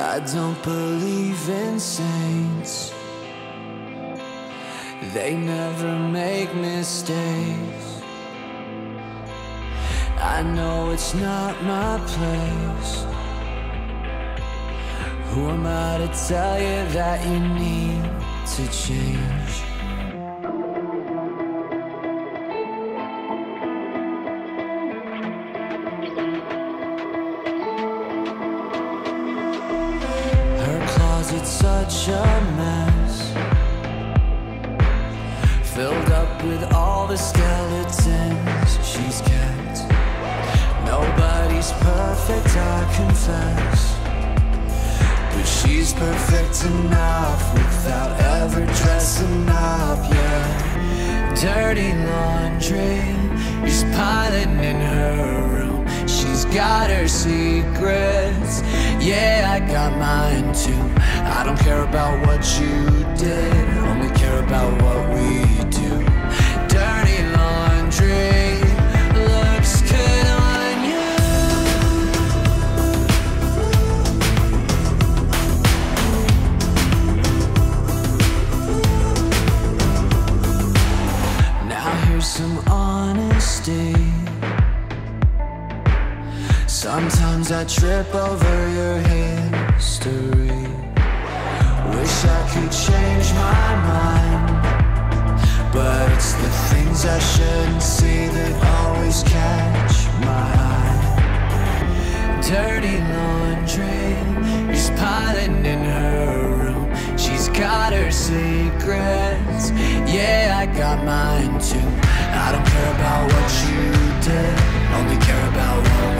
I don't believe in saints. They never make mistakes. I know it's not my place. Who am I to tell you that you need to change? Her closet's such a mess, filled up with all the skeletons she's kept. Nobody's perfect, I confess, but she's perfect enough without ever dressing up, yeah. Dirty laundry is piling in her room. She's got her secrets, yeah, I got mine too. I don't care about what you did, only care about what we do. Dirty laundry looks good on you. Now here's some honesty. Sometimes I trip over your history. Wish I could change my mind, but it's the things I shouldn't see that always catch my eye. Dirty laundry is piling in her room. She's got her secrets, yeah, I got mine too. I don't care about what you did, only care about what